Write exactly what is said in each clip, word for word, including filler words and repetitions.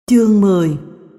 Chương mười.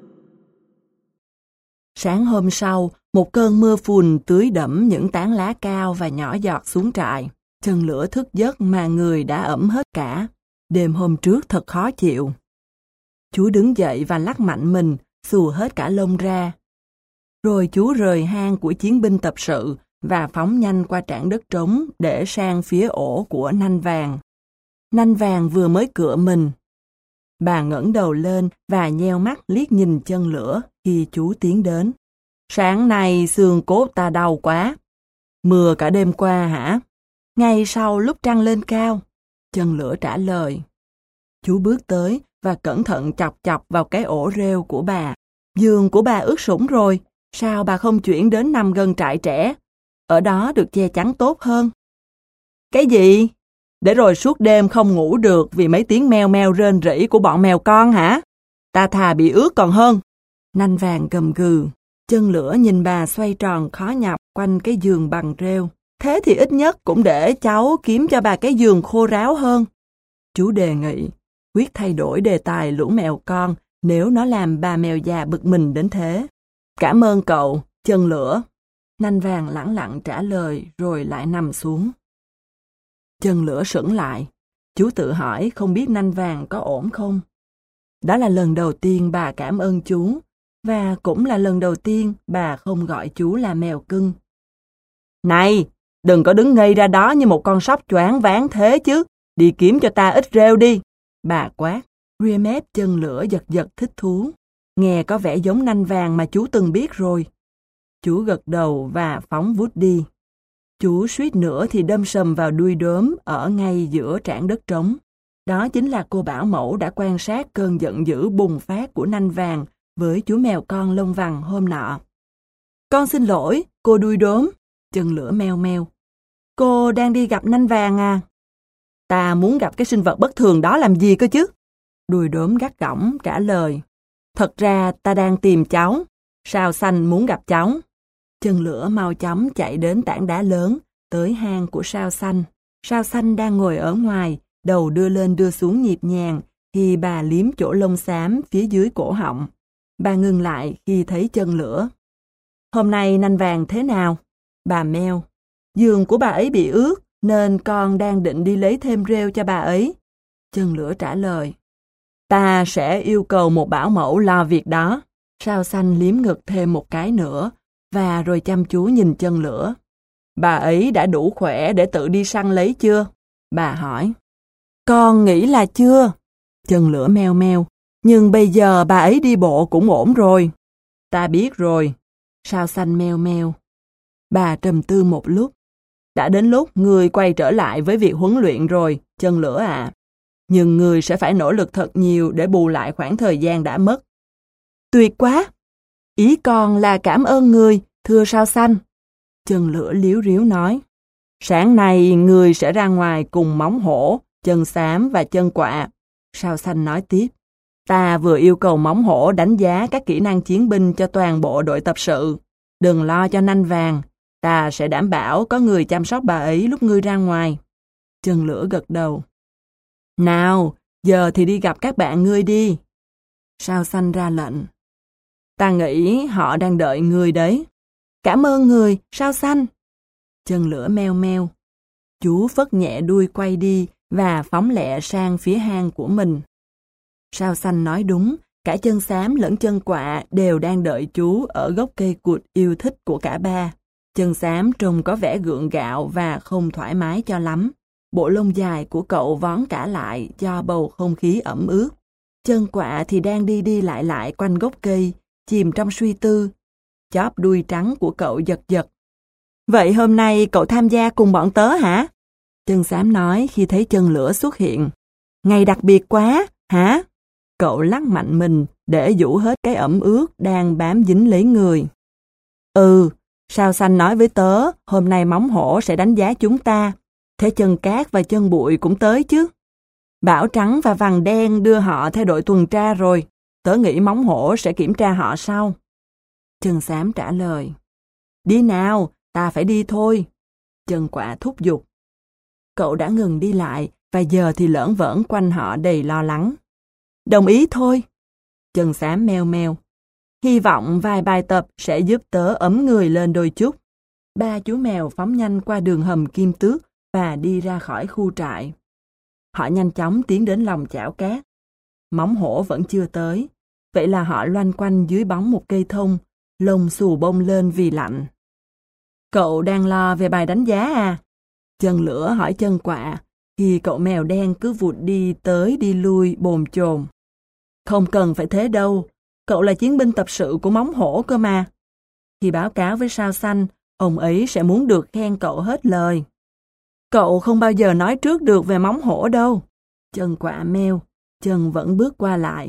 Sáng hôm sau, một cơn mưa phùn tưới đẫm những tán lá cao và nhỏ giọt xuống trại. Chân lửa thức giấc mà người đã ẩm hết cả. Đêm hôm trước thật khó chịu. Chú đứng dậy và lắc mạnh mình, xù hết cả lông ra. Rồi chú rời hang của chiến binh tập sự và phóng nhanh qua trảng đất trống để sang phía ổ của Nanh Vàng. Nanh Vàng vừa mới cựa mình. Bà ngẩng đầu lên và nheo mắt liếc nhìn chân lửa khi chú tiến đến. Sáng nay xương cốt ta đau quá. Mưa cả đêm qua hả? Ngay sau lúc trăng lên cao. Chân lửa trả lời. Chú bước tới và cẩn thận chọc chọc vào cái ổ rêu của bà. Giường của bà ướt sũng rồi. Sao bà không chuyển đến nằm gần trại trẻ? Ở đó được che chắn tốt hơn. Cái gì? Để rồi suốt đêm không ngủ được vì mấy tiếng meo meo rên rỉ của bọn mèo con hả? Ta thà bị ướt còn hơn. Nanh Vàng gầm gừ. Chân lửa nhìn bà xoay tròn khó nhọc quanh cái giường bằng rêu. Thế thì ít nhất cũng để cháu kiếm cho bà cái giường khô ráo hơn. Chú đề nghị, quyết thay đổi đề tài lũ mèo con nếu nó làm bà mèo già bực mình đến thế. Cảm ơn cậu, chân lửa. Nanh Vàng lẳng lặng trả lời rồi lại nằm xuống. Chân lửa sững lại. Chú tự hỏi không biết Nanh Vàng có ổn không. Đó là lần đầu tiên bà cảm ơn chú, và cũng là lần đầu tiên bà không gọi chú là mèo cưng. Này, đừng có đứng ngây ra đó như một con sóc choáng váng thế chứ. Đi kiếm cho ta ít rêu đi. Bà quát. Ria mép chân lửa giật giật thích thú. Nghe có vẻ giống Nanh Vàng mà chú từng biết rồi. Chú gật đầu và phóng vút đi. Chú suýt nữa thì đâm sầm vào đuôi đốm ở ngay giữa trảng đất trống. Đó chính là cô bảo mẫu đã quan sát cơn giận dữ bùng phát của Nanh Vàng với chú mèo con lông vàng hôm nọ. Con xin lỗi, cô đuôi đốm. Chân lửa meo meo. Cô đang đi gặp Nanh Vàng à? Ta muốn gặp cái sinh vật bất thường đó làm gì cơ chứ? Đuôi đốm gắt gỏng trả lời. Thật ra ta đang tìm cháu. Sao xanh muốn gặp cháu. Chân lửa mau chóng chạy đến tảng đá lớn, tới hang của sao xanh. Sao xanh đang ngồi ở ngoài, đầu đưa lên đưa xuống nhịp nhàng, khi bà liếm chỗ lông xám phía dưới cổ họng. Bà ngừng lại khi thấy chân lửa. Hôm nay Nanh Vàng thế nào? Bà meo. Giường của bà ấy bị ướt, nên con đang định đi lấy thêm rêu cho bà ấy. Chân lửa trả lời. Ta sẽ yêu cầu một bảo mẫu lo việc đó. Sao xanh liếm ngực thêm một cái nữa, và rồi chăm chú nhìn chân lửa. Bà ấy đã đủ khỏe để tự đi săn lấy chưa? Bà hỏi. Con nghĩ là chưa. Chân lửa meo meo. Nhưng bây giờ bà ấy đi bộ cũng ổn rồi. Ta biết rồi. Sao xanh meo meo. Bà trầm tư một lúc. Đã đến lúc người quay trở lại với việc huấn luyện rồi, chân lửa ạ. À. Nhưng người sẽ phải nỗ lực thật nhiều để bù lại khoảng thời gian đã mất. Tuyệt quá! Ý con là cảm ơn người, thưa sao xanh. Chân lửa líu ríu nói. Sáng nay người sẽ ra ngoài cùng móng hổ, chân xám và chân quạ. Sao xanh nói tiếp. Ta vừa yêu cầu móng hổ đánh giá các kỹ năng chiến binh cho toàn bộ đội tập sự. Đừng lo cho Nanh Vàng. Ta sẽ đảm bảo có người chăm sóc bà ấy lúc ngươi ra ngoài. Chân lửa gật đầu. Nào, giờ thì đi gặp các bạn ngươi đi. Sao xanh ra lệnh. Ta nghĩ họ đang đợi người đấy. Cảm ơn người, sao xanh. Chân lửa meo meo. Chú phất nhẹ đuôi quay đi và phóng lẹ sang phía hang của mình. Sao xanh nói đúng, cả chân xám lẫn chân quạ đều đang đợi chú ở gốc cây cụt yêu thích của cả ba. Chân xám trông có vẻ gượng gạo và không thoải mái cho lắm. Bộ lông dài của cậu vón cả lại do bầu không khí ẩm ướt. Chân quạ thì đang đi đi lại lại quanh gốc cây, chìm trong suy tư. Chóp đuôi trắng của cậu giật giật. Vậy hôm nay cậu tham gia cùng bọn tớ hả? Chân xám nói khi thấy chân lửa xuất hiện. Ngày đặc biệt quá, hả? Cậu lắc mạnh mình để vũ hết cái ẩm ướt đang bám dính lấy người. Ừ, sao xanh nói với tớ, hôm nay móng hổ sẽ đánh giá chúng ta. Thế chân cát và chân bụi cũng tới chứ. Bảo trắng và vàng đen đưa họ theo đội tuần tra rồi. Tớ nghĩ móng hổ sẽ kiểm tra họ sau. Chân xám trả lời. Đi nào, ta phải đi thôi. Chân quạ thúc giục. Cậu đã ngừng đi lại và giờ thì lởn vởn quanh họ đầy lo lắng. Đồng ý thôi. Chân xám meo meo. Hy vọng vài bài tập sẽ giúp tớ ấm người lên đôi chút. Ba chú mèo phóng nhanh qua đường hầm Kim Tước và đi ra khỏi khu trại. Họ nhanh chóng tiến đến lòng chảo cát. Móng hổ vẫn chưa tới. Vậy là họ loanh quanh dưới bóng một cây thông, lông xù bông lên vì lạnh. Cậu đang lo về bài đánh giá à? Chân lửa hỏi chân quạ, khi cậu mèo đen cứ vụt đi tới đi lui bồn chồn. Không cần phải thế đâu, cậu là chiến binh tập sự của móng hổ cơ mà. Khi báo cáo với sao xanh, ông ấy sẽ muốn được khen cậu hết lời. Cậu không bao giờ nói trước được về móng hổ đâu. Chân quạ meo, chân vẫn bước qua lại.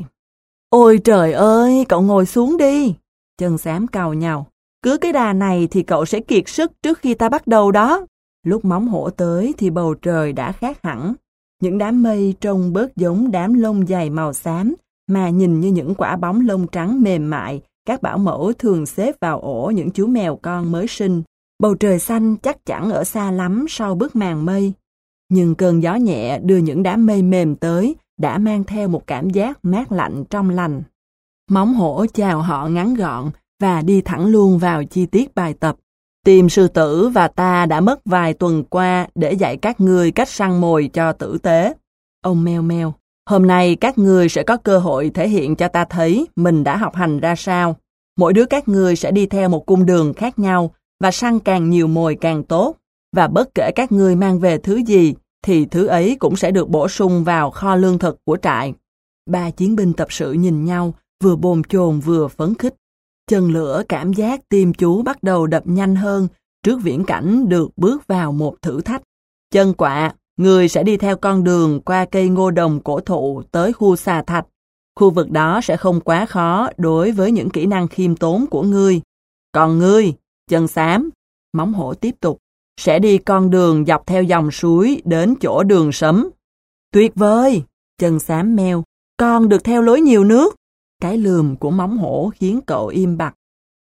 Ôi trời ơi, cậu ngồi xuống đi. Chân xám càu nhàu. Cứ cái đà này thì cậu sẽ kiệt sức trước khi ta bắt đầu đó. Lúc móng hổ tới thì bầu trời đã khác hẳn. Những đám mây trông bớt giống đám lông dày màu xám, mà nhìn như những quả bóng lông trắng mềm mại các bảo mẫu thường xếp vào ổ những chú mèo con mới sinh. Bầu trời xanh chắc chẳng ở xa lắm sau bức màn mây. Nhưng cơn gió nhẹ đưa những đám mây mềm tới đã mang theo một cảm giác mát lạnh trong lành. Móng hổ chào họ ngắn gọn và đi thẳng luôn vào chi tiết bài tập. Tim sư tử và ta đã mất vài tuần qua để dạy các ngươi cách săn mồi cho tử tế. Ông meo meo, hôm nay các ngươi sẽ có cơ hội thể hiện cho ta thấy mình đã học hành ra sao. Mỗi đứa các ngươi sẽ đi theo một cung đường khác nhau và săn càng nhiều mồi càng tốt. Và bất kể các ngươi mang về thứ gì, thì thứ ấy cũng sẽ được bổ sung vào kho lương thực của trại. Ba chiến binh tập sự nhìn nhau, vừa bồn chồn vừa phấn khích. Chân lửa cảm giác tim chú bắt đầu đập nhanh hơn trước viễn cảnh được bước vào một thử thách. Chân quạ, ngươi sẽ đi theo con đường qua cây ngô đồng cổ thụ tới khu xà thạch. Khu vực đó sẽ không quá khó đối với những kỹ năng khiêm tốn của ngươi. Còn ngươi, chân xám, móng hổ tiếp tục, sẽ đi con đường dọc theo dòng suối đến chỗ đường sấm. Tuyệt vời, chân xám meo, con được theo lối nhiều nước. Cái lườm của móng hổ khiến cậu im bặt.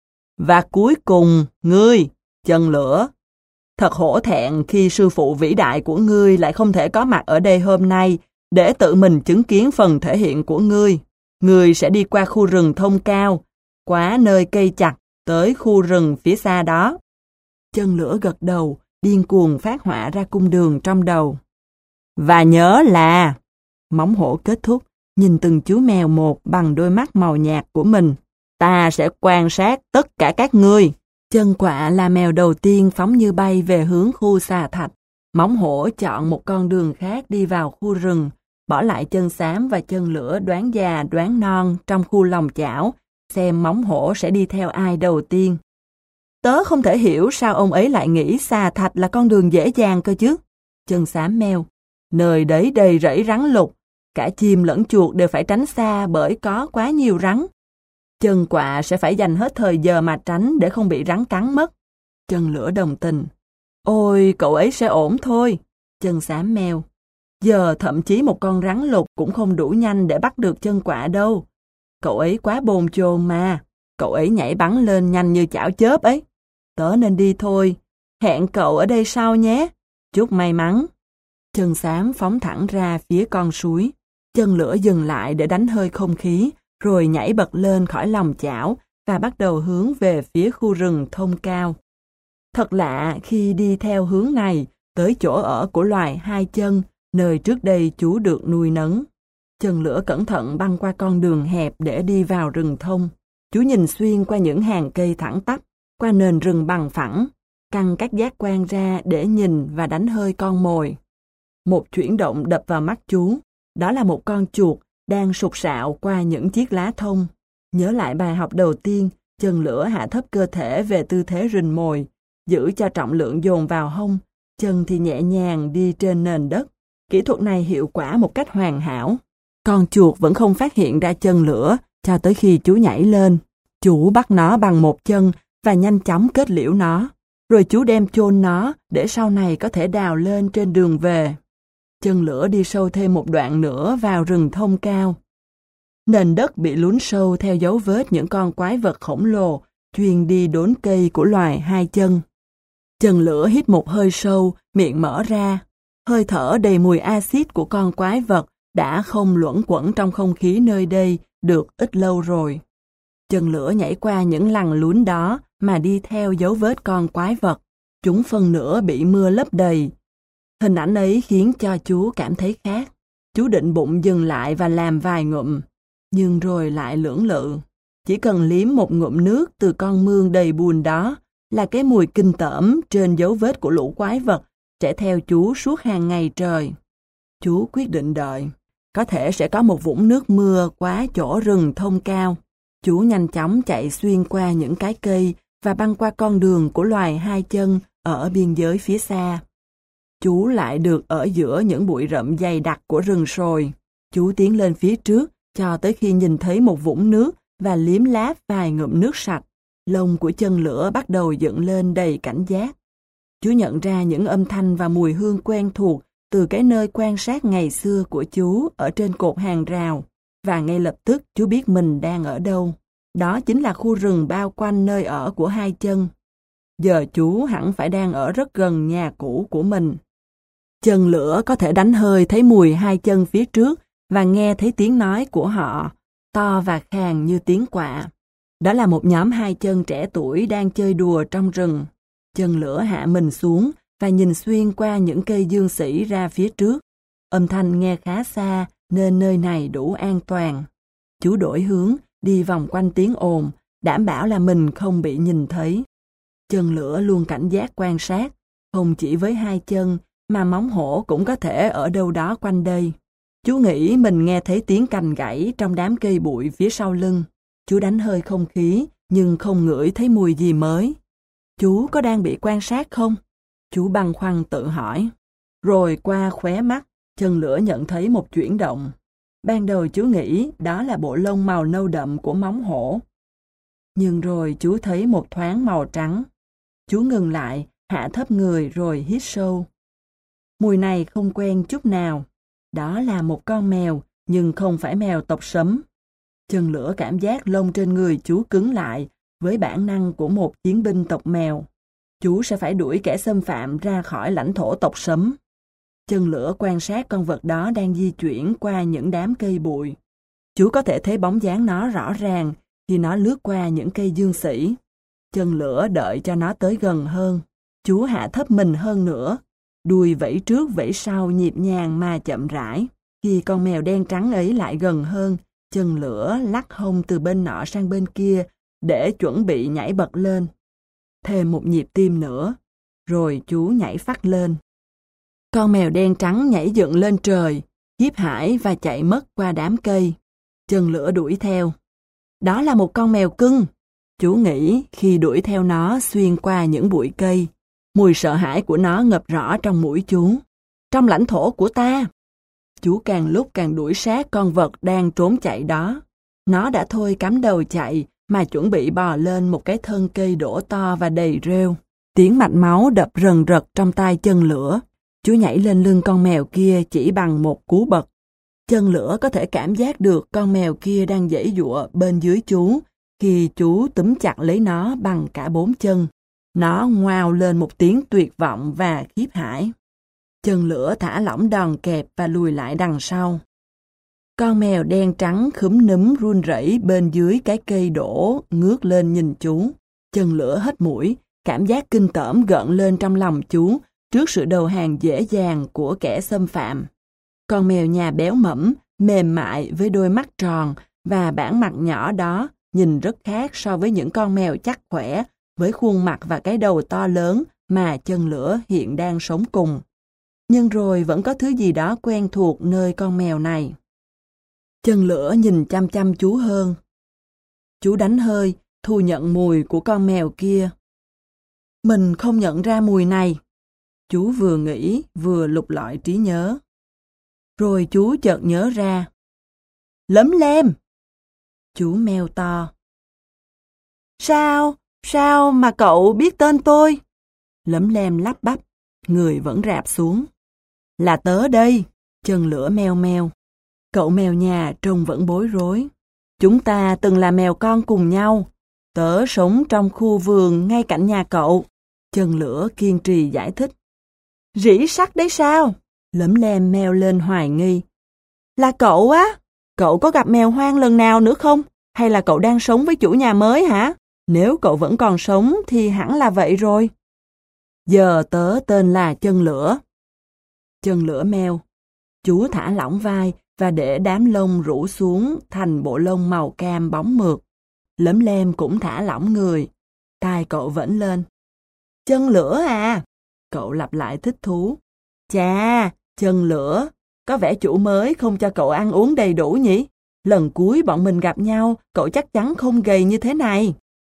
Và cuối cùng, ngươi, chân lửa. Thật hổ thẹn khi sư phụ vĩ đại của ngươi lại không thể có mặt ở đây hôm nay để tự mình chứng kiến phần thể hiện của ngươi. Ngươi sẽ đi qua khu rừng thông cao, qua nơi cây chặt, tới khu rừng phía xa đó. Chân lửa gật đầu, điên cuồng phát họa ra cung đường trong đầu. Và nhớ là, móng hổ kết thúc, nhìn từng chú mèo một bằng đôi mắt màu nhạt của mình. Ta sẽ quan sát tất cả các ngươi. Chân quạ là mèo đầu tiên phóng như bay về hướng khu xà thạch. Móng hổ chọn một con đường khác đi vào khu rừng, bỏ lại chân xám và chân lửa đoán già đoán non trong khu lòng chảo, xem móng hổ sẽ đi theo ai đầu tiên. Tớ không thể hiểu sao ông ấy lại nghĩ xà thạch là con đường dễ dàng cơ chứ. Chân xám meo, nơi đấy đầy rẫy rắn lục, cả chim lẫn chuột đều phải tránh xa bởi có quá nhiều rắn. Chân quạ sẽ phải dành hết thời giờ mà tránh để không bị rắn cắn mất. Chân lửa đồng tình. Ôi, cậu ấy sẽ ổn thôi. Chân xám meo. Giờ thậm chí một con rắn lục cũng không đủ nhanh để bắt được chân quạ đâu. Cậu ấy quá bồn chồn mà. Cậu ấy nhảy bắn lên nhanh như chảo chớp ấy. Tớ nên đi thôi. Hẹn cậu ở đây sau nhé. Chúc may mắn. Chân xám phóng thẳng ra phía con suối. Chân lửa dừng lại để đánh hơi không khí, rồi nhảy bật lên khỏi lòng chảo và bắt đầu hướng về phía khu rừng thông cao. Thật lạ khi đi theo hướng này tới chỗ ở của loài hai chân, nơi trước đây chú được nuôi nấng. Chân lửa cẩn thận băng qua con đường hẹp để đi vào rừng thông. Chú nhìn xuyên qua những hàng cây thẳng tắp, qua nền rừng bằng phẳng, căng các giác quan ra để nhìn và đánh hơi con mồi. Một chuyển động đập vào mắt chú, đó là một con chuột đang sục sạo qua những chiếc lá thông. Nhớ lại bài học đầu tiên, chân lửa hạ thấp cơ thể về tư thế rình mồi, giữ cho trọng lượng dồn vào hông, chân thì nhẹ nhàng đi trên nền đất. Kỹ thuật này hiệu quả một cách hoàn hảo. Con chuột vẫn không phát hiện ra chân lửa cho tới khi chú nhảy lên. Chú bắt nó bằng một chân và nhanh chóng kết liễu nó. Rồi chú đem chôn nó để sau này có thể đào lên trên đường về. Chân lửa đi sâu thêm một đoạn nữa vào rừng thông cao. Nền đất bị lún sâu theo dấu vết những con quái vật khổng lồ chuyên đi đốn cây của loài hai chân. Chân lửa hít một hơi sâu, miệng mở ra. Hơi thở đầy mùi axit của con quái vật đã không luẩn quẩn trong không khí nơi đây được ít lâu rồi. Chân lửa nhảy qua những lằn lún đó mà đi theo dấu vết con quái vật. Chúng phần nửa bị mưa lấp đầy. Hình ảnh ấy khiến cho chú cảm thấy khác. Chú định bụng dừng lại và làm vài ngụm, nhưng rồi lại lưỡng lự. Chỉ cần liếm một ngụm nước từ con mương đầy bùn đó là cái mùi kinh tởm trên dấu vết của lũ quái vật sẽ theo chú suốt hàng ngày trời. Chú quyết định đợi. Có thể sẽ có một vũng nước mưa qua chỗ rừng thông cao. Chú nhanh chóng chạy xuyên qua những cái cây và băng qua con đường của loài hai chân ở biên giới phía xa. Chú lại được ở giữa những bụi rậm dày đặc của rừng sồi. Chú tiến lên phía trước cho tới khi nhìn thấy một vũng nước và liếm láp vài ngụm nước sạch. Lông của chân lửa bắt đầu dựng lên đầy cảnh giác. Chú nhận ra những âm thanh và mùi hương quen thuộc từ cái nơi quan sát ngày xưa của chú ở trên cột hàng rào, và ngay lập tức chú biết mình đang ở đâu. Đó chính là khu rừng bao quanh nơi ở của hai chân. Giờ chú hẳn phải đang ở rất gần nhà cũ của mình. Chân lửa có thể đánh hơi thấy mùi hai chân phía trước và nghe thấy tiếng nói của họ, to và khàn như tiếng quạ. Đó là một nhóm hai chân trẻ tuổi đang chơi đùa trong rừng. Chân lửa hạ mình xuống và nhìn xuyên qua những cây dương sỉ ra phía trước. Âm thanh nghe khá xa nên nơi này đủ an toàn. Chú đổi hướng, đi vòng quanh tiếng ồn, đảm bảo là mình không bị nhìn thấy. Chân lửa luôn cảnh giác quan sát, không chỉ với hai chân, mà móng hổ cũng có thể ở đâu đó quanh đây. Chú nghĩ mình nghe thấy tiếng cành gãy trong đám cây bụi phía sau lưng. Chú đánh hơi không khí, nhưng không ngửi thấy mùi gì mới. Chú có đang bị quan sát không? Chú băn khoăn tự hỏi. Rồi qua khóe mắt, chân lửa nhận thấy một chuyển động. Ban đầu chú nghĩ đó là bộ lông màu nâu đậm của móng hổ. Nhưng rồi chú thấy một thoáng màu trắng. Chú ngừng lại, hạ thấp người rồi hít sâu. Mùi này không quen chút nào. Đó là một con mèo, nhưng không phải mèo tộc sấm. Chân lửa cảm giác lông trên người chú cứng lại với bản năng của một chiến binh tộc mèo. Chú sẽ phải đuổi kẻ xâm phạm ra khỏi lãnh thổ tộc sấm. Chân lửa quan sát con vật đó đang di chuyển qua những đám cây bụi. Chú có thể thấy bóng dáng nó rõ ràng khi nó lướt qua những cây dương sỉ. Chân lửa đợi cho nó tới gần hơn. Chú hạ thấp mình hơn nữa. Đuôi vẫy trước vẫy sau nhịp nhàng mà chậm rãi. Khi con mèo đen trắng ấy lại gần hơn, chân lửa lắc hông từ bên nọ sang bên kia để chuẩn bị nhảy bật lên. Thêm một nhịp tim nữa, rồi chú nhảy phắt lên. Con mèo đen trắng nhảy dựng lên trời, khiếp hãi và chạy mất qua đám cây. Chân lửa đuổi theo. Đó là một con mèo cưng. Chú nghĩ khi đuổi theo nó xuyên qua những bụi cây. Mùi sợ hãi của nó ngập rõ trong mũi chú. Trong lãnh thổ của ta. Chú càng lúc càng đuổi sát con vật đang trốn chạy đó. Nó đã thôi cắm đầu chạy mà chuẩn bị bò lên một cái thân cây đổ to và đầy rêu. Tiếng mạch máu đập rần rật trong tai chân lửa. Chú nhảy lên lưng con mèo kia chỉ bằng một cú bật. Chân lửa có thể cảm giác được con mèo kia đang giãy giụa bên dưới chú khi chú túm chặt lấy nó bằng cả bốn chân. Nó ngoao lên một tiếng tuyệt vọng và khiếp hãi. Chân lửa thả lỏng đòn kẹp và lùi lại đằng sau. Con mèo đen trắng khúm núm run rẩy bên dưới cái cây đổ ngước lên nhìn chú. Chân lửa hít mũi, cảm giác kinh tởm gợn lên trong lòng chú trước sự đầu hàng dễ dàng của kẻ xâm phạm. Con mèo nhà béo mẫm, mềm mại với đôi mắt tròn và bản mặt nhỏ đó nhìn rất khác so với những con mèo chắc khỏe với khuôn mặt và cái đầu to lớn mà chân lửa hiện đang sống cùng. Nhưng rồi vẫn có thứ gì đó quen thuộc nơi con mèo này. Chân lửa nhìn chăm chăm chú hơn. Chú đánh hơi, thu nhận mùi của con mèo kia. Mình không nhận ra mùi này. Chú vừa nghĩ vừa lục lọi trí nhớ. Rồi chú chợt nhớ ra. Lấm lem! Chú meo to. Sao? Sao mà cậu biết tên tôi? Lấm lem lắp bắp, người vẫn rạp xuống. Là tớ đây, chân lửa meo meo. Cậu mèo nhà trông vẫn bối rối. Chúng ta từng là mèo con cùng nhau. Tớ sống trong khu vườn ngay cạnh nhà cậu. Chân lửa kiên trì giải thích. Rỉ sắt đấy sao? Lấm lem meo lên hoài nghi. Là cậu á? Cậu có gặp mèo hoang lần nào nữa không? Hay là cậu đang sống với chủ nhà mới hả? Nếu cậu vẫn còn sống thì hẳn là vậy rồi. Giờ tớ tên là Chân Lửa. Chân Lửa meo. Chú thả lỏng vai và để đám lông rủ xuống thành bộ lông màu cam bóng mượt. Lấm Lem cũng thả lỏng người. Tai cậu vẫn lên. Chân Lửa à? Cậu lặp lại thích thú. Chà, Chân Lửa, có vẻ chủ mới không cho cậu ăn uống đầy đủ nhỉ? Lần cuối bọn mình gặp nhau, cậu chắc chắn không gầy như thế này.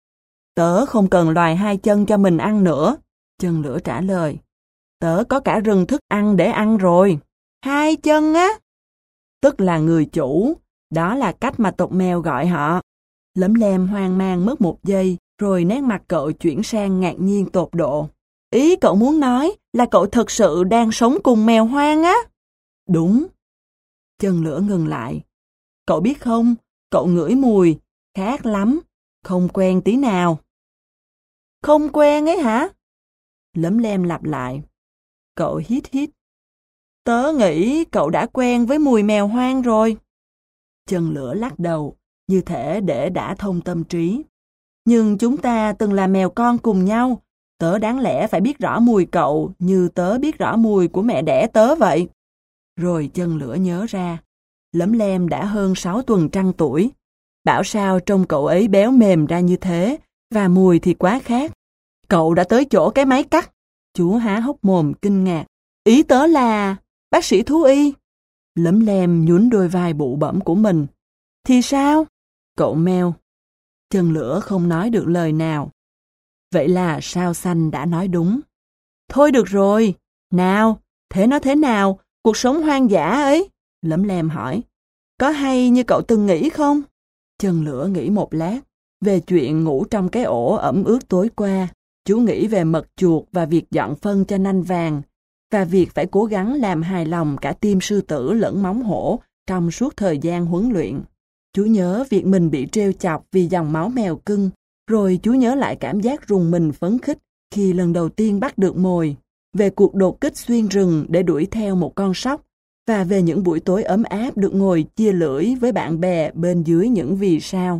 Tớ không cần loài hai chân cho mình ăn nữa. Chân Lửa trả lời. Tớ có cả rừng thức ăn để ăn rồi. Hai chân á? Tức là người chủ. Đó là cách mà tộc mèo gọi họ. Lấm Lem hoang mang mất một giây, rồi nét mặt cậu chuyển sang ngạc nhiên tột độ. Ý cậu muốn nói là cậu thực sự đang sống cùng mèo hoang á? Đúng. Chân Lửa ngừng lại. Cậu biết không, cậu ngửi mùi, khác lắm, không quen tí nào. Không quen ấy hả? Lấm Lem lặp lại. Cậu hít hít. Tớ nghĩ cậu đã quen với mùi mèo hoang rồi. Chân Lửa lắc đầu, như thể để đã thông tâm trí. Nhưng chúng ta từng là mèo con cùng nhau. Tớ đáng lẽ phải biết rõ mùi cậu như tớ biết rõ mùi của mẹ đẻ tớ vậy. Rồi Chân Lửa nhớ ra. Lấm Lem đã hơn sáu tuần trăng tuổi. Bảo sao trông cậu ấy béo mềm ra như thế, và mùi thì quá khác. Cậu đã tới chỗ cái máy cắt. Chú há hốc mồm kinh ngạc. Ý tớ là bác sĩ thú y. Lấm Lem nhún đôi vai bụ bẫm của mình. Thì sao? Cậu meo. Chân Lửa không nói được lời nào. Vậy là Sao Xanh đã nói đúng. Thôi được rồi. Nào, thế nó thế nào? Cuộc sống hoang dã ấy? Lấm Lem hỏi. Có hay như cậu từng nghĩ không? Chân Lửa nghĩ một lát. Về chuyện ngủ trong cái ổ ẩm ướt tối qua. Chú nghĩ về mật chuột và việc dọn phân cho nanh vàng. Và việc phải cố gắng làm hài lòng cả tim sư tử lẫn móng hổ trong suốt thời gian huấn luyện. Chú nhớ việc mình bị trêu chọc vì dòng máu mèo cưng. Rồi chú nhớ lại cảm giác rùng mình phấn khích khi lần đầu tiên bắt được mồi. Về cuộc đột kích xuyên rừng để đuổi theo một con sóc. Và về những buổi tối ấm áp được ngồi chia lưỡi với bạn bè bên dưới những vì sao.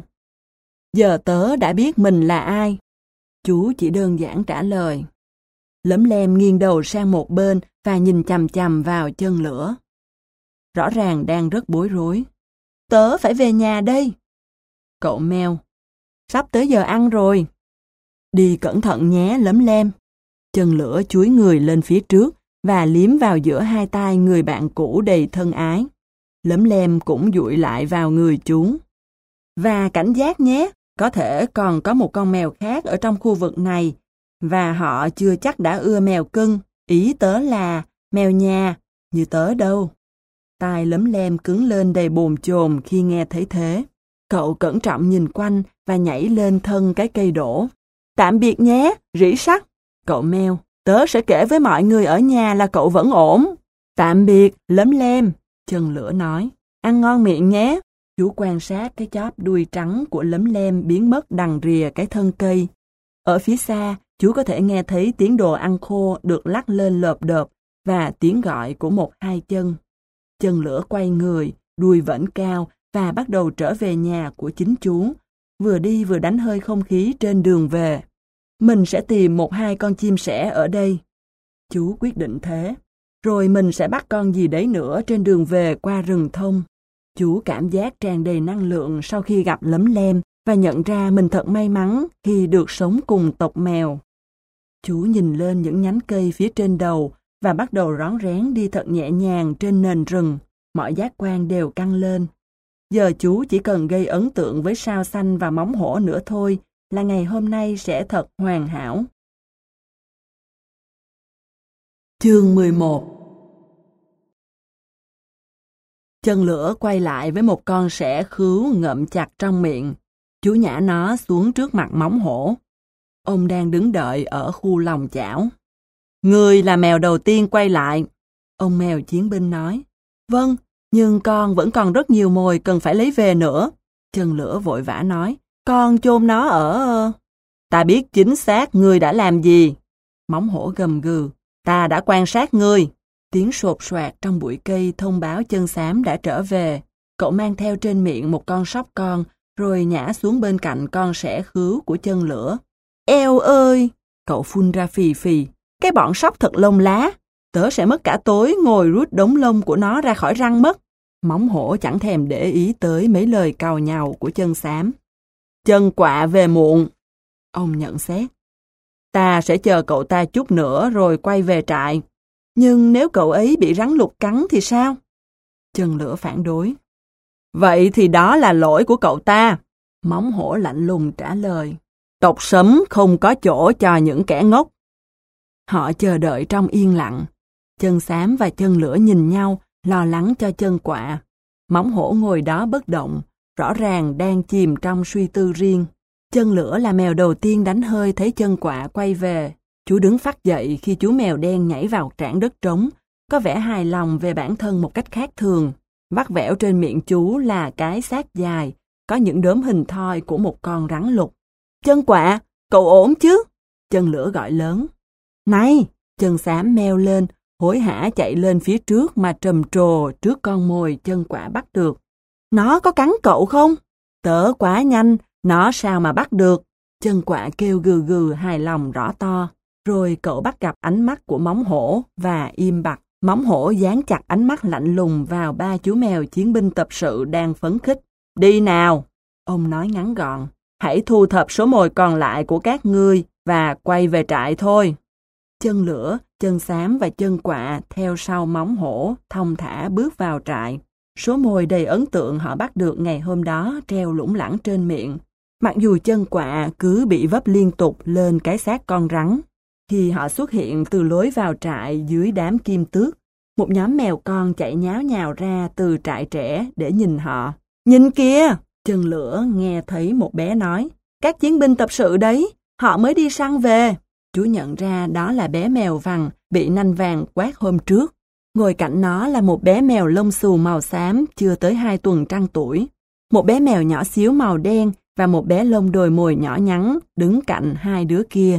Giờ tớ đã biết mình là ai. Chú chỉ đơn giản trả lời. Lấm Lem nghiêng đầu sang một bên và nhìn chằm chằm vào Chân Lửa. Rõ ràng đang rất bối rối. Tớ phải về nhà đây. Cậu meo. Sắp tới giờ ăn rồi. Đi cẩn thận nhé Lấm Lem. Chân Lửa chúi người lên phía trước và liếm vào giữa hai tay người bạn cũ đầy thân ái. Lấm Lem cũng dụi lại vào người chú. Và cảnh giác nhé, có thể còn có một con mèo khác ở trong khu vực này, và họ chưa chắc đã ưa mèo cưng. Ý tớ là mèo nhà, như tớ đâu. Tai Lấm Lem cứng lên đầy bồn chồn khi nghe thấy thế. Cậu cẩn trọng nhìn quanh và nhảy lên thân cái cây đổ. Tạm biệt nhé, rỉ sắt. Cậu meo. Tớ sẽ kể với mọi người ở nhà là cậu vẫn ổn. Tạm biệt, Lấm Lem. Chân Lửa nói. Ăn ngon miệng nhé. Chú quan sát cái chóp đuôi trắng của Lấm Lem biến mất đằng rìa cái thân cây. Ở phía xa, chú có thể nghe thấy tiếng đồ ăn khô được lắc lên lợp đợp và tiếng gọi của một hai chân. Chân Lửa quay người, đuôi vẫn cao và bắt đầu trở về nhà của chính chú, vừa đi vừa đánh hơi không khí trên đường về. Mình sẽ tìm một hai con chim sẻ ở đây. Chú quyết định thế. Rồi mình sẽ bắt con gì đấy nữa trên đường về qua rừng thông. Chú cảm giác tràn đầy năng lượng sau khi gặp Lấm Lem và nhận ra mình thật may mắn khi được sống cùng tộc mèo. Chú nhìn lên những nhánh cây phía trên đầu và bắt đầu rón rén đi thật nhẹ nhàng trên nền rừng. Mọi giác quan đều căng lên. Giờ chú chỉ cần gây ấn tượng với Sao Xanh và Móng Hổ nữa thôi là ngày hôm nay sẽ thật hoàn hảo. Chương mười một. Chân Lửa quay lại với một con sẻ khứu ngậm chặt trong miệng. Chú nhả nó xuống trước mặt Móng Hổ. Ông đang đứng đợi ở khu lòng chảo. Người là mèo đầu tiên quay lại. Ông mèo chiến binh nói. Vâng, nhưng con vẫn còn rất nhiều mồi cần phải lấy về nữa. Chân Lửa vội vã nói. Con chôn nó ở... Ta biết chính xác ngươi đã làm gì. Móng Hổ gầm gừ. Ta đã quan sát ngươi. Tiếng sột soạt trong bụi cây thông báo Chân Xám đã trở về. Cậu mang theo trên miệng một con sóc con, rồi nhả xuống bên cạnh con sẻ khứu của chân lửa. Eo ơi! Cậu phun ra phì phì. Cái bọn sóc thật lông lá. Tớ sẽ mất cả tối ngồi rút đống lông của nó ra khỏi răng mất. Móng hổ chẳng thèm để ý tới mấy lời càu nhàu của chân xám. Chân quạ về muộn. Ông nhận xét. Ta sẽ chờ cậu ta chút nữa rồi quay về trại. Nhưng nếu cậu ấy bị rắn lục cắn thì sao? Chân lửa phản đối. Vậy thì đó là lỗi của cậu ta. Móng hổ lạnh lùng trả lời. Tộc sấm không có chỗ cho những kẻ ngốc. Họ chờ đợi trong yên lặng. Chân xám và chân lửa nhìn nhau, lo lắng cho chân quạ. Móng hổ ngồi đó bất động, rõ ràng đang chìm trong suy tư riêng. Chân lửa là mèo đầu tiên đánh hơi thấy chân quạ quay về. Chú đứng phắt dậy khi chú mèo đen nhảy vào trảng đất trống, có vẻ hài lòng về bản thân một cách khác thường. Vắt vẻo trên miệng chú là cái xác dài, có những đốm hình thoi của một con rắn lục. Chân quạ, cậu ổn chứ? Chân lửa gọi lớn. Này! Chân xám meo lên, hối hả chạy lên phía trước mà trầm trồ trước con mồi chân quạ bắt được. Nó có cắn cậu không? Tớ quá nhanh, nó sao mà bắt được? Chân quạ kêu gừ gừ hài lòng rõ to. Rồi cậu bắt gặp ánh mắt của móng hổ và im bặt. Móng hổ dán chặt ánh mắt lạnh lùng vào ba chú mèo chiến binh tập sự đang phấn khích. Đi nào! Ông nói ngắn gọn. Hãy thu thập số mồi còn lại của các ngươi và quay về trại thôi. Chân lửa, chân xám và chân quạ theo sau móng hổ, thong thả bước vào trại. Số mồi đầy ấn tượng họ bắt được ngày hôm đó treo lủng lẳng trên miệng. Mặc dù chân quạ cứ bị vấp liên tục lên cái xác con rắn. Khi họ xuất hiện từ lối vào trại dưới đám kim tước, một nhóm mèo con chạy nháo nhào ra từ trại trẻ để nhìn họ. Nhìn kìa! Chân lửa nghe thấy một bé nói. Các chiến binh tập sự đấy, họ mới đi săn về. Chú nhận ra đó là bé mèo vằn bị nanh vàng quát hôm trước. Ngồi cạnh nó là một bé mèo lông xù màu xám chưa tới hai tuần trăng tuổi. Một bé mèo nhỏ xíu màu đen và một bé lông đồi mồi nhỏ nhắn đứng cạnh hai đứa kia.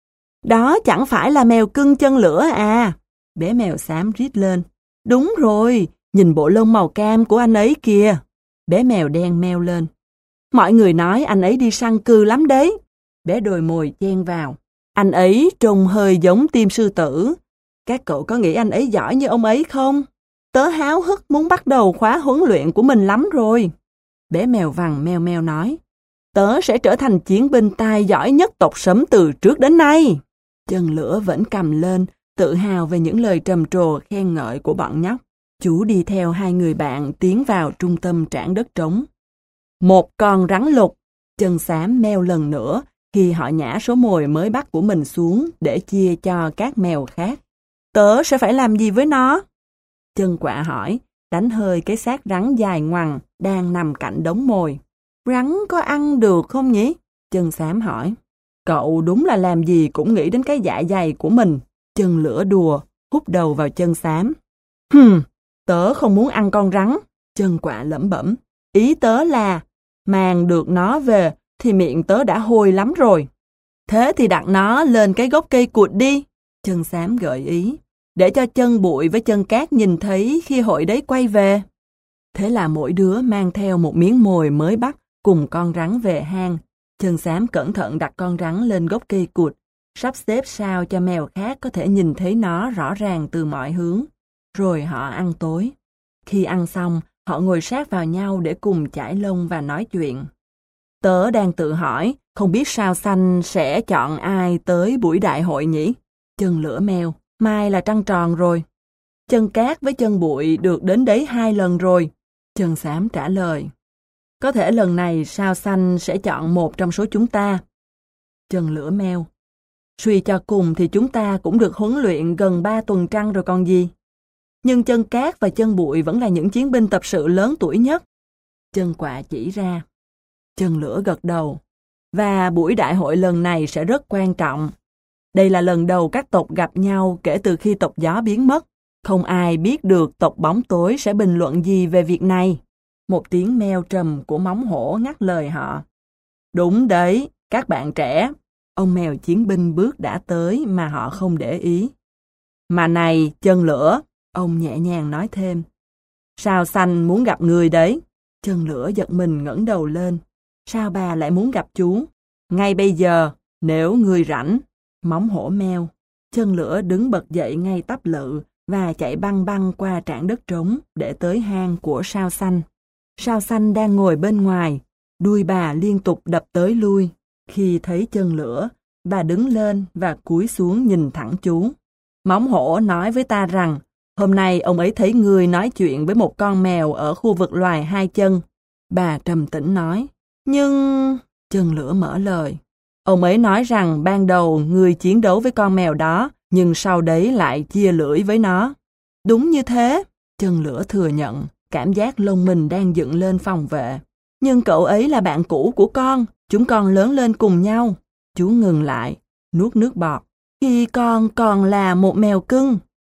Đó chẳng phải là mèo cưng chân lửa à? Bé mèo xám rít lên. Đúng rồi, nhìn bộ lông màu cam của anh ấy kìa. Bé mèo đen meo lên. Mọi người nói anh ấy đi săn cừ lắm đấy. Bé đồi mồi chen vào. Anh ấy trông hơi giống Tim sư tử. Các cậu có nghĩ anh ấy giỏi như ông ấy không? Tớ háo hức muốn bắt đầu khóa huấn luyện của mình lắm rồi. Bé mèo vằn meo meo nói. Tớ sẽ trở thành chiến binh tai giỏi nhất tộc sấm từ trước đến nay. Chân lửa vẫn cầm lên, tự hào về những lời trầm trồ khen ngợi của bọn nhóc. Chú đi theo hai người bạn tiến vào trung tâm trảng đất trống. Một con rắn lục, chân xám meo lần nữa khi họ nhả số mồi mới bắt của mình xuống để chia cho các mèo khác. Tớ sẽ phải làm gì với nó? Chân quạ hỏi, đánh hơi cái xác rắn dài ngoằng đang nằm cạnh đống mồi. Rắn có ăn được không nhỉ? Chân xám hỏi. Cậu đúng là làm gì cũng nghĩ đến cái dạ dày của mình. Chân lửa đùa, hút đầu vào chân xám. Hừm, tớ không muốn ăn con rắn. Chân quạ lẩm bẩm. Ý tớ là, mang được nó về thì miệng tớ đã hôi lắm rồi. Thế thì đặt nó lên cái gốc cây cụt đi. Chân xám gợi ý. Để cho chân bụi với chân cát nhìn thấy khi hội đấy quay về. Thế là mỗi đứa mang theo một miếng mồi mới bắt cùng con rắn về hang. Chân xám cẩn thận đặt con rắn lên gốc cây cụt, sắp xếp sao cho mèo khác có thể nhìn thấy nó rõ ràng từ mọi hướng. Rồi họ ăn tối. Khi ăn xong, họ ngồi sát vào nhau để cùng chải lông và nói chuyện. Tớ đang tự hỏi, không biết sao xanh sẽ chọn ai tới buổi đại hội nhỉ? Chân lửa mèo, mai là trăng tròn rồi. Chân cát với chân bụi được đến đấy hai lần rồi. Chân xám trả lời. Có thể lần này sao xanh sẽ chọn một trong số chúng ta. Chân lửa meo. Suy cho cùng thì chúng ta cũng được huấn luyện gần ba tuần trăng rồi còn gì. Nhưng chân cát và chân bụi vẫn là những chiến binh tập sự lớn tuổi nhất. Chân quạ chỉ ra. Chân lửa gật đầu. Và buổi đại hội lần này sẽ rất quan trọng. Đây là lần đầu các tộc gặp nhau kể từ khi tộc gió biến mất. Không ai biết được tộc bóng tối sẽ bình luận gì về việc này. Một tiếng meo trầm của móng hổ ngắt lời họ. Đúng đấy, các bạn trẻ. Ông mèo chiến binh bước đã tới mà họ không để ý. Mà này, chân lửa, ông nhẹ nhàng nói thêm. Sao Xanh muốn gặp người đấy. Chân Lửa giật mình ngẩng đầu lên. Sao bà lại muốn gặp chú? Ngay bây giờ, nếu người rảnh. Móng hổ meo. Chân Lửa đứng bật dậy ngay tắp lự và chạy băng băng qua trảng đất trống để tới hang của Sao Xanh. Sao Xanh đang ngồi bên ngoài, đuôi bà liên tục đập tới lui. Khi thấy Chân Lửa, bà đứng lên và cúi xuống nhìn thẳng chú. Móng hổ nói với ta rằng, hôm nay ông ấy thấy người nói chuyện với một con mèo ở khu vực loài hai chân. Bà trầm tĩnh nói, nhưng... Chân Lửa mở lời. Ông ấy nói rằng ban đầu người chiến đấu với con mèo đó, nhưng sau đấy lại chia lưỡi với nó. Đúng như thế, Chân Lửa thừa nhận, cảm giác lông mình đang dựng lên phòng vệ. Nhưng cậu ấy là bạn cũ của con, chúng con lớn lên cùng nhau. Chú ngừng lại, nuốt nước bọt. Khi con còn là một mèo cưng.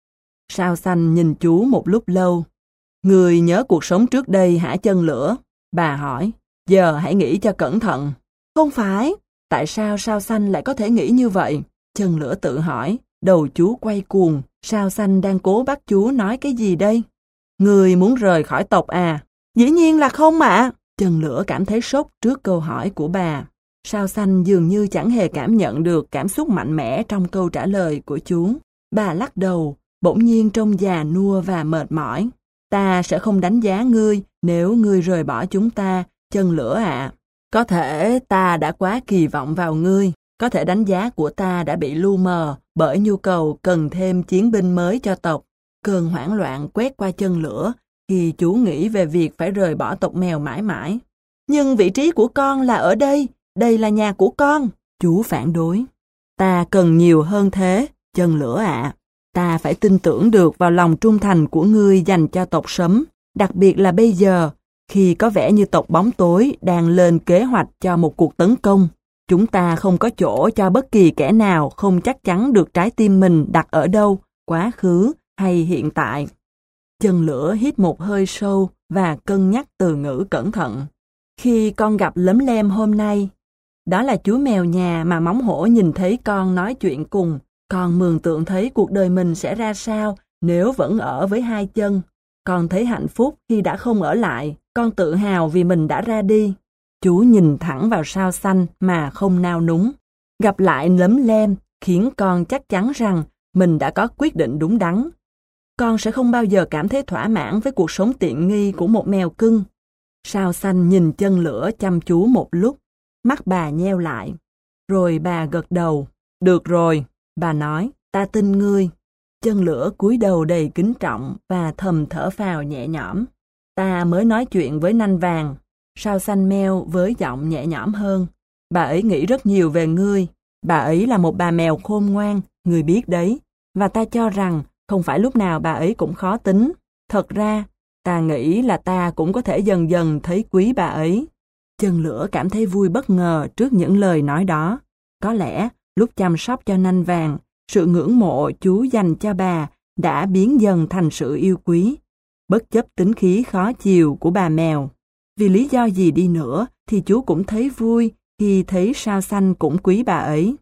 Sao Xanh nhìn chú một lúc lâu. Người nhớ cuộc sống trước đây hả Chân Lửa? Bà hỏi, giờ hãy nghĩ cho cẩn thận. Không phải, tại sao Sao Xanh lại có thể nghĩ như vậy? Chân Lửa tự hỏi, đầu chú quay cuồng. Sao Xanh đang cố bắt chú nói cái gì đây? Người muốn rời khỏi tộc à? Dĩ nhiên là không ạ. Chân Lửa cảm thấy sốc trước câu hỏi của bà. Sao Xanh dường như chẳng hề cảm nhận được cảm xúc mạnh mẽ trong câu trả lời của chú. Bà lắc đầu, bỗng nhiên trông già nua và mệt mỏi. Ta sẽ không đánh giá ngươi nếu ngươi rời bỏ chúng ta, Chân Lửa ạ. Có thể ta đã quá kỳ vọng vào ngươi, có thể đánh giá của ta đã bị lu mờ bởi nhu cầu cần thêm chiến binh mới cho tộc. Cơn hoảng loạn quét qua Chân Lửa khi chú nghĩ về việc phải rời bỏ tộc mèo mãi mãi. Nhưng vị trí của con là ở đây, đây là nhà của con. Chú phản đối. Ta cần nhiều hơn thế, Chân Lửa ạ. Ta phải tin tưởng được vào lòng trung thành của ngươi dành cho tộc Sấm, đặc biệt là bây giờ, khi có vẻ như tộc Bóng Tối đang lên kế hoạch cho một cuộc tấn công. Chúng ta không có chỗ cho bất kỳ kẻ nào không chắc chắn được trái tim mình đặt ở đâu, quá khứ hay hiện tại. Chân Lửa hít một hơi sâu và cân nhắc từ ngữ cẩn thận. Khi con gặp Lấm Lem hôm nay, đó là chú mèo nhà mà Móng Hổ nhìn thấy con nói chuyện cùng. Con mường tượng thấy cuộc đời mình sẽ ra sao nếu vẫn ở với hai chân. Con thấy hạnh phúc khi đã không ở lại. Con tự hào vì mình đã ra đi. Chú nhìn thẳng vào Sao Xanh mà không nao núng. Gặp lại Lấm Lem khiến con chắc chắn rằng mình đã có quyết định đúng đắn. Con sẽ không bao giờ cảm thấy thỏa mãn với cuộc sống tiện nghi của một mèo cưng. Sao Xanh nhìn Chân Lửa chăm chú một lúc. Mắt bà nheo lại. Rồi bà gật đầu. Được rồi, bà nói, ta tin ngươi. Chân Lửa cúi đầu đầy kính trọng và thầm thở phào nhẹ nhõm. Ta mới nói chuyện với Nanh Vàng. Sao Xanh meo với giọng nhẹ nhõm hơn. Bà ấy nghĩ rất nhiều về ngươi. Bà ấy là một bà mèo khôn ngoan, ngươi biết đấy. Và ta cho rằng không phải lúc nào bà ấy cũng khó tính. Thật ra, ta nghĩ là ta cũng có thể dần dần thấy quý bà ấy. Chân Lửa cảm thấy vui bất ngờ trước những lời nói đó. Có lẽ, lúc chăm sóc cho Nanh Vàng, sự ngưỡng mộ chú dành cho bà đã biến dần thành sự yêu quý, bất chấp tính khí khó chiều của bà mèo. Vì lý do gì đi nữa thì chú cũng thấy vui khi thấy Sao Xanh cũng quý bà ấy.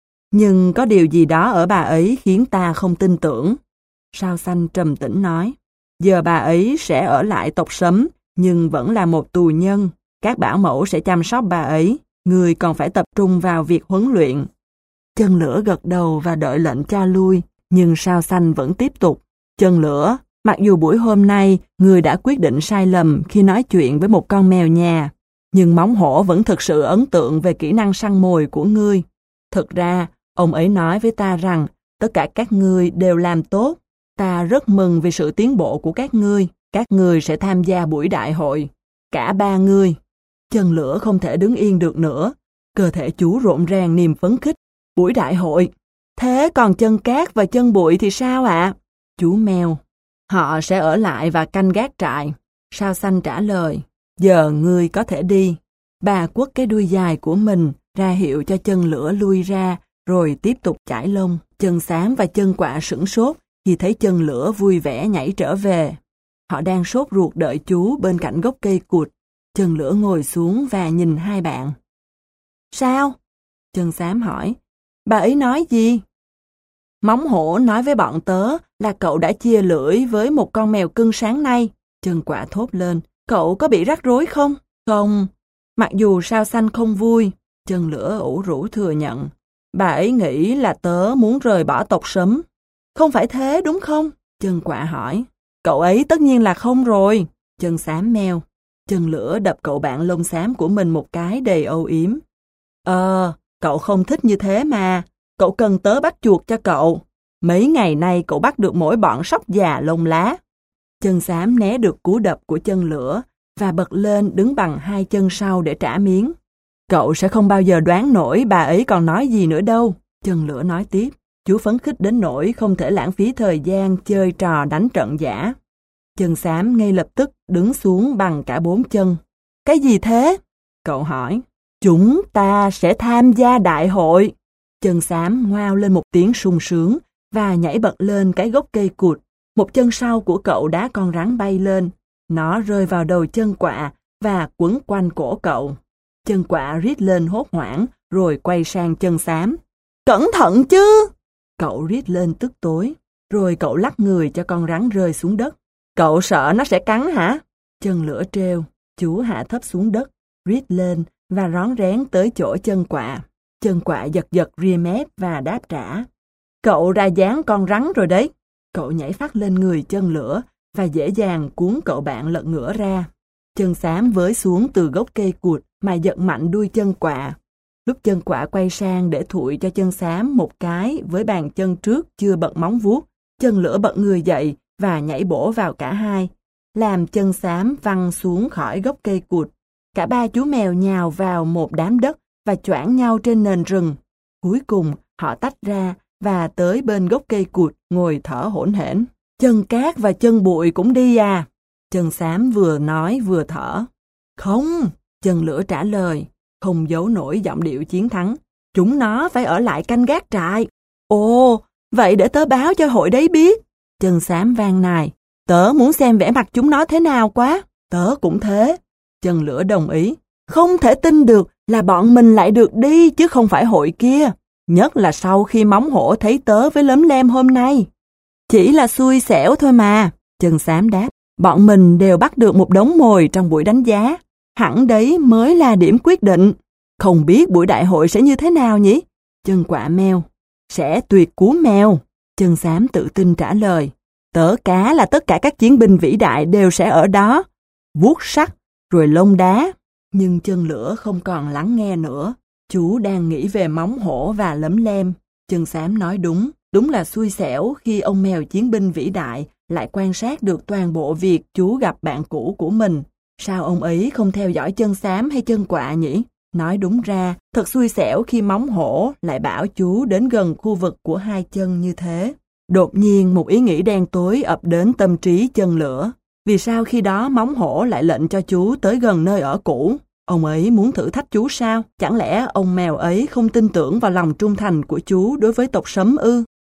Nhưng có điều gì đó ở bà ấy khiến ta không tin tưởng. Sao Xanh trầm tĩnh nói, giờ bà ấy sẽ ở lại tộc Sấm nhưng vẫn là một tù nhân. Các bảo mẫu sẽ chăm sóc bà ấy, người còn phải tập trung vào việc huấn luyện. Chân Lửa gật đầu và đợi lệnh cho lui, nhưng Sao Xanh vẫn tiếp tục. Chân Lửa, mặc dù buổi hôm nay người đã quyết định sai lầm khi nói chuyện với một con mèo nhà, nhưng Móng Hổ vẫn thực sự ấn tượng về kỹ năng săn mồi của ngươi. Thực ra, ông ấy nói với ta rằng tất cả các ngươi đều làm tốt. Ta rất mừng vì sự tiến bộ của các ngươi. Các ngươi sẽ tham gia buổi đại hội. Cả ba ngươi. Chân Lửa không thể đứng yên được nữa. Cơ thể chú rộn ràng niềm phấn khích. Buổi đại hội. Thế còn Chân Cát và Chân Bụi thì sao ạ? Chú mèo. Họ sẽ ở lại và canh gác trại. Sao Xanh trả lời. Giờ ngươi có thể đi. Bà quất cái đuôi dài của mình ra hiệu cho Chân Lửa lui ra rồi tiếp tục chải lông. Chân Xám và Chân Quạ sửng sốt khi thấy Chân Lửa vui vẻ nhảy trở về. Họ đang sốt ruột đợi chú bên cạnh gốc cây cụt. Chân Lửa ngồi xuống và nhìn hai bạn. Sao? Chân Xám hỏi. Bà ấy nói gì? Móng Hổ nói với bọn tớ là cậu đã chia lưỡi với một con mèo cưng sáng nay. Chân Quạ thốt lên, cậu có bị rắc rối không? Không. Mặc dù Sao Xanh không vui, Chân Lửa ủ rũ thừa nhận. Bà ấy nghĩ là tớ muốn rời bỏ tộc Sấm. Không phải thế đúng không? Chân Quạ hỏi. Cậu ấy tất nhiên là không rồi. Chân Xám meo. Chân Lửa đập cậu bạn lông xám của mình một cái đầy âu yếm. Ờ, cậu không thích như thế mà. Cậu cần tớ bắt chuột cho cậu. Mấy ngày nay cậu bắt được mỗi bọn sóc già lông lá. Chân Xám né được cú đập của Chân Lửa và bật lên đứng bằng hai chân sau để trả miếng. Cậu sẽ không bao giờ đoán nổi bà ấy còn nói gì nữa đâu. Chân Lửa nói tiếp. Chú phấn khích đến nỗi không thể lãng phí thời gian chơi trò đánh trận giả. Chân Xám ngay lập tức đứng xuống bằng cả bốn chân. Cái gì thế? Cậu hỏi. Chúng ta sẽ tham gia đại hội. Chân Xám ngoao lên một tiếng sung sướng và nhảy bật lên cái gốc cây cụt. Một chân sau của cậu đá con rắn bay lên. Nó rơi vào đầu Chân Quạ và quấn quanh cổ cậu. Chân Quạ rít lên hốt hoảng rồi quay sang Chân Xám. Cẩn thận chứ! Cậu rít lên tức tối. Rồi cậu lắc người cho con rắn rơi xuống đất. Cậu sợ nó sẽ cắn hả? Chân Lửa trêu. Chú hạ thấp xuống đất, rít lên và rón rén tới chỗ Chân Quạ. Chân Quạ giật giật ria mép và đáp trả. Cậu ra dáng con rắn rồi đấy. Cậu nhảy phát lên người Chân Lửa và dễ dàng cuốn cậu bạn lật ngửa ra. Chân Xám với xuống từ gốc cây cụt mà giật mạnh đuôi Chân Quạ. Lúc Chân Quạ quay sang để thụi cho Chân Xám một cái với bàn chân trước chưa bật móng vuốt, Chân Lửa bật người dậy và nhảy bổ vào cả hai, làm Chân Xám văng xuống khỏi gốc cây cụt. Cả ba chú mèo nhào vào một đám đất và choảng nhau trên nền rừng. Cuối cùng họ tách ra và tới bên gốc cây cụt ngồi thở hổn hển. Chân Cát và Chân Bụi cũng đi à? Chân Xám vừa nói vừa thở. Không, Chân Lửa trả lời, không giấu nổi giọng điệu chiến thắng. Chúng nó phải ở lại canh gác trại. Ồ, vậy để tớ báo cho hội đấy biết. Chân Xám van nài. Tớ muốn xem vẻ mặt chúng nó thế nào quá. Tớ cũng thế. Chân Lửa đồng ý. Không thể tin được là bọn mình lại được đi chứ không phải hội kia. Nhất là sau khi Móng Hổ thấy tớ với Lấm Lem hôm nay. Chỉ là xui xẻo thôi mà. Chân Xám đáp. Bọn mình đều bắt được một đống mồi trong buổi đánh giá. Hẳn đấy mới là điểm quyết định. Không biết buổi đại hội sẽ như thế nào nhỉ? Chân Quạ meo. Sẽ tuyệt cú mèo. Chân Xám tự tin trả lời. Tớ cá là tất cả các chiến binh vĩ đại đều sẽ ở đó. Vuốt sắt, rồi lông đá. Nhưng Chân Lửa không còn lắng nghe nữa. Chú đang nghĩ về Móng Hổ và Lấm Lem. Chân Xám nói đúng. Đúng là xui xẻo khi ông mèo chiến binh vĩ đại lại quan sát được toàn bộ việc chú gặp bạn cũ của mình. Sao ông ấy không theo dõi Chân Xám hay Chân Quạ nhỉ? Nói đúng ra, thật xui xẻo khi Móng Hổ lại bảo chú đến gần khu vực của hai chân như thế. Đột nhiên một ý nghĩ đen tối ập đến tâm trí Chân Lửa. Vì sao khi đó Móng Hổ lại lệnh cho chú tới gần nơi ở cũ? Ông ấy muốn thử thách chú sao? Chẳng lẽ ông mèo ấy không tin tưởng vào lòng trung thành của chú đối với tộc Sấm ư?